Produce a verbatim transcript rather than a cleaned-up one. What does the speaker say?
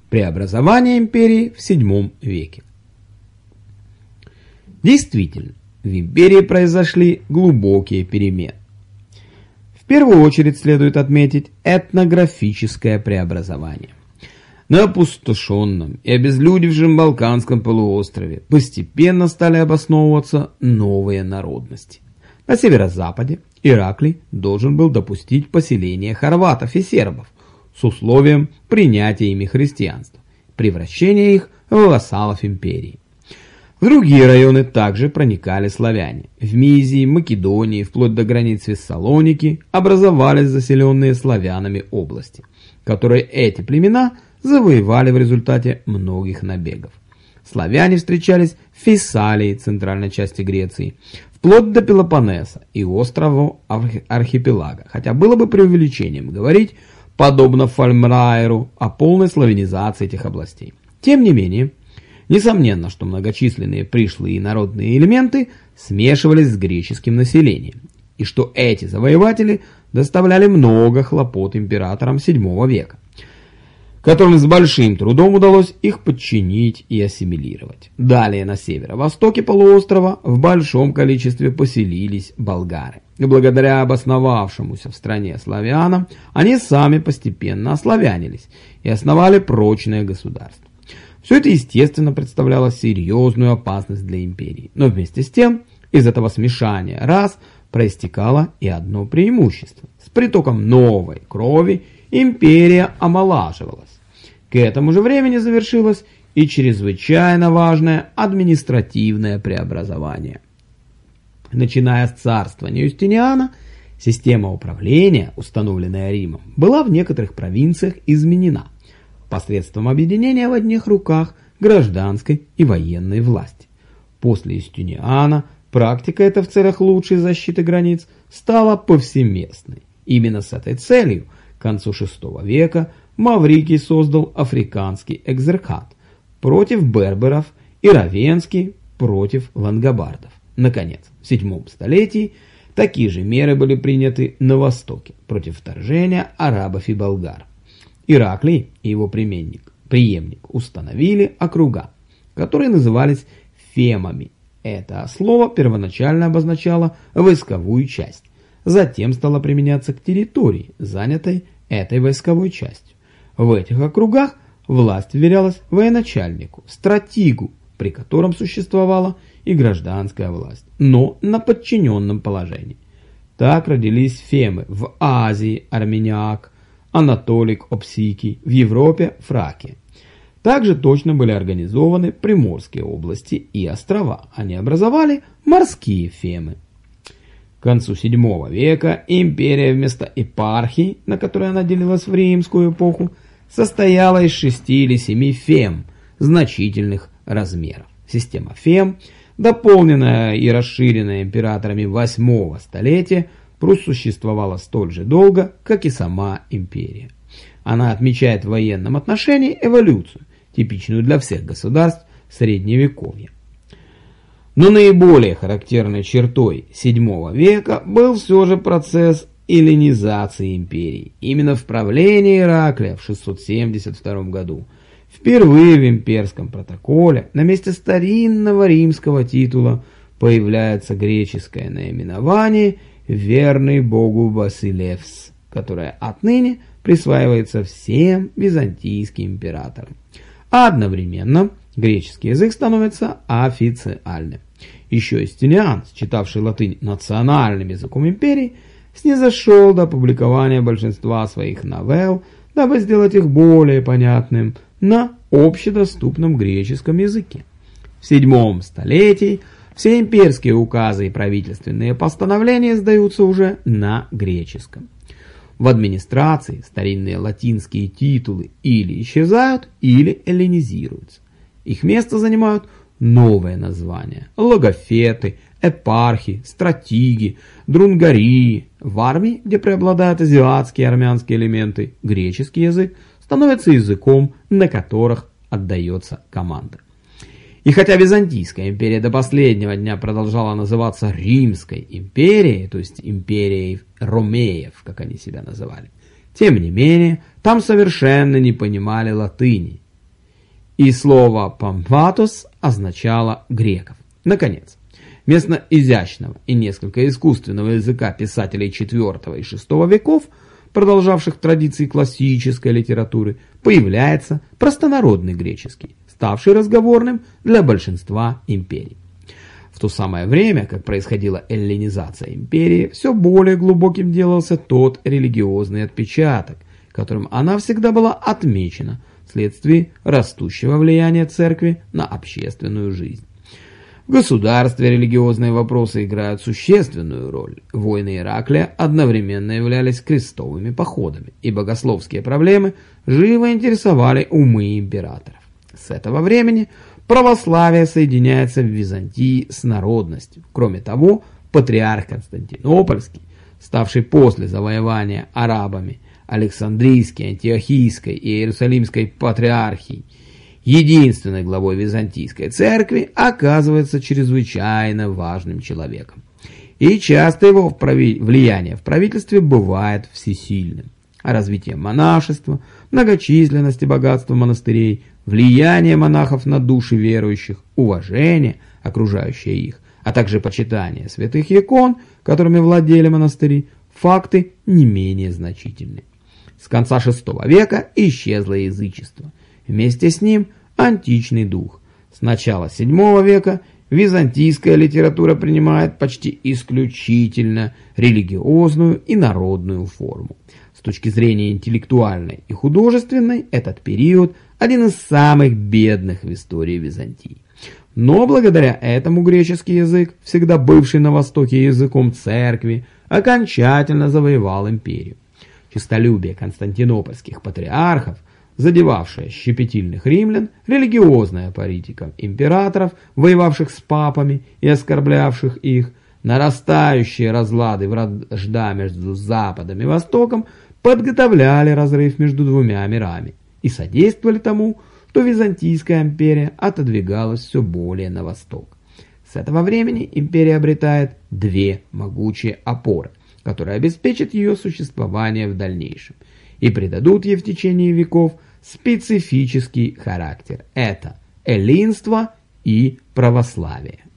Преобразование империи в седьмом веке. Действительно, в империи произошли глубокие перемены. В первую очередь следует отметить этнографическое преобразование. На опустошенном и обезлюдевшем Балканском полуострове постепенно стали обосновываться новые народности. На северо-западе Ираклий должен был допустить поселение хорватов и сербов с условием принятия ими христианства, превращения их в вассалов империи. В другие районы также проникали славяне. В Мизии, Македонии, вплоть до границ Фессалоники образовались заселенные славянами области, которые эти племена завоевали в результате многих набегов. Славяне встречались в Фессалии, центральной части Греции, вплоть до Пелопоннеса и острова Архипелага, хотя было бы преувеличением говорить, подобно Фальмраеру, о полной славянизации этих областей. Тем не менее, несомненно, что многочисленные пришлые и народные элементы смешивались с греческим населением, и что эти завоеватели доставляли много хлопот императорам седьмого века, которым с большим трудом удалось их подчинить и ассимилировать. Далее на северо-востоке полуострова в большом количестве поселились болгары. И благодаря обосновавшемуся в стране славянам, они сами постепенно ославянились и основали прочное государство. Все это, естественно, представляло серьезную опасность для империи. Но вместе с тем, из этого смешания рас проистекало и одно преимущество. С притоком новой крови империя омолаживалась. К этому же времени завершилось и чрезвычайно важное административное преобразование. Начиная с царствования Юстиниана, система управления, установленная Римом, была в некоторых провинциях изменена посредством объединения в одних руках гражданской и военной власти. После Юстиниана практика эта в целях лучшей защиты границ стала повсеместной. Именно с этой целью к концу шестого века Маврикий создал африканский экзархат против берберов и равенский против лангобардов. Наконец, в седьмом столетии такие же меры были приняты на Востоке против вторжения арабов и болгар. Ираклий и его преемник, преемник установили округа, которые назывались фемами. Это слово первоначально обозначало войсковую часть, затем стало применяться к территории, занятой этой войсковой частью. В этих округах власть вверялась военачальнику, стратегу, при котором существовала и гражданская власть, но на подчиненном положении. Так родились фемы в Азии, армяняк, Анатолик, Опсикий, в Европе, Фракия. Также точно были организованы приморские области и острова. Они образовали морские фемы. К концу седьмого века империя вместо епархий, на которой она делилась в римскую эпоху, состояла из шести или семи фем значительных размеров. Система фем, дополненная и расширенная императорами восьмого столетия, просуществовала столь же долго, как и сама империя. Она отмечает в военном отношении эволюцию, типичную для всех государств Средневековья. Но наиболее характерной чертой седьмого века был все же процесс эллинизации империи. Именно в правлении Ираклия в шестьсот семьдесят втором году впервые в имперском протоколе на месте старинного римского титула появляется греческое наименование «Верный Богу Басилевс», которое отныне присваивается всем византийским императорам. А одновременно греческий язык становится официальным. Еще Юстиниан, считавший латынь национальным языком империи, снизошел до публикования большинства своих новелл, дабы сделать их более понятным на общедоступном греческом языке. В седьмом столетии все имперские указы и правительственные постановления издаются уже на греческом. В администрации старинные латинские титулы или исчезают, или эллинизируются. Их место занимают новые названия – логофеты, епархи, стратеги, друнгарии. В армии, где преобладают азиатские и армянские элементы, греческий язык становится языком, на которых отдается команда. И хотя Византийская империя до последнего дня продолжала называться Римской империей, то есть империей ромеев, как они себя называли, тем не менее, там совершенно не понимали латыни. и слово «памфатос» означало «греков». Наконец, вместо изящного и несколько искусственного языка писателей четвёртого и шестого веков, продолжавших традиции классической литературы, появляется простонародный греческий, ставший разговорным для большинства империй. В то самое время, как происходила эллинизация империи, все более глубоким делался тот религиозный отпечаток, которым она всегда была отмечена вследствие растущего влияния церкви на общественную жизнь. В государстве религиозные вопросы играют существенную роль. Войны Ираклия одновременно являлись крестовыми походами, и богословские проблемы живо интересовали умы императоров. С этого времени православие соединяется в Византии с народностью. Кроме того, патриарх Константинопольский, ставший после завоевания арабами Александрийской, Антиохийской и Иерусалимской патриархий единственной главой Византийской церкви, оказывается чрезвычайно важным человеком. И часто его влияние в правительстве бывает всесильным. А развитие монашества, многочисленность и богатство монастырей, влияние монахов на души верующих, уважение, окружающее их, а также почитание святых икон, которыми владели монастыри, факты не менее значительны. С конца шестого века исчезло язычество. Вместе с ним античный дух. С начала седьмого века византийская литература принимает почти исключительно религиозную и народную форму. С точки зрения интеллектуальной и художественной, этот период один из самых бедных в истории Византии. Но благодаря этому греческий язык, всегда бывший на Востоке языком церкви, окончательно завоевал империю. Честолюбие константинопольских патриархов, задевавшая щепетильных римлян, религиозная политика императоров, воевавших с папами и оскорблявших их, нарастающие разлады вражда между Западом и Востоком подготовляли разрыв между двумя мирами и содействовали тому, что Византийская империя отодвигалась все более на восток. С этого времени империя обретает две могучие опоры, которые обеспечат ее существование в дальнейшем и придадут ей в течение веков специфический характер. Это эллинство и православие.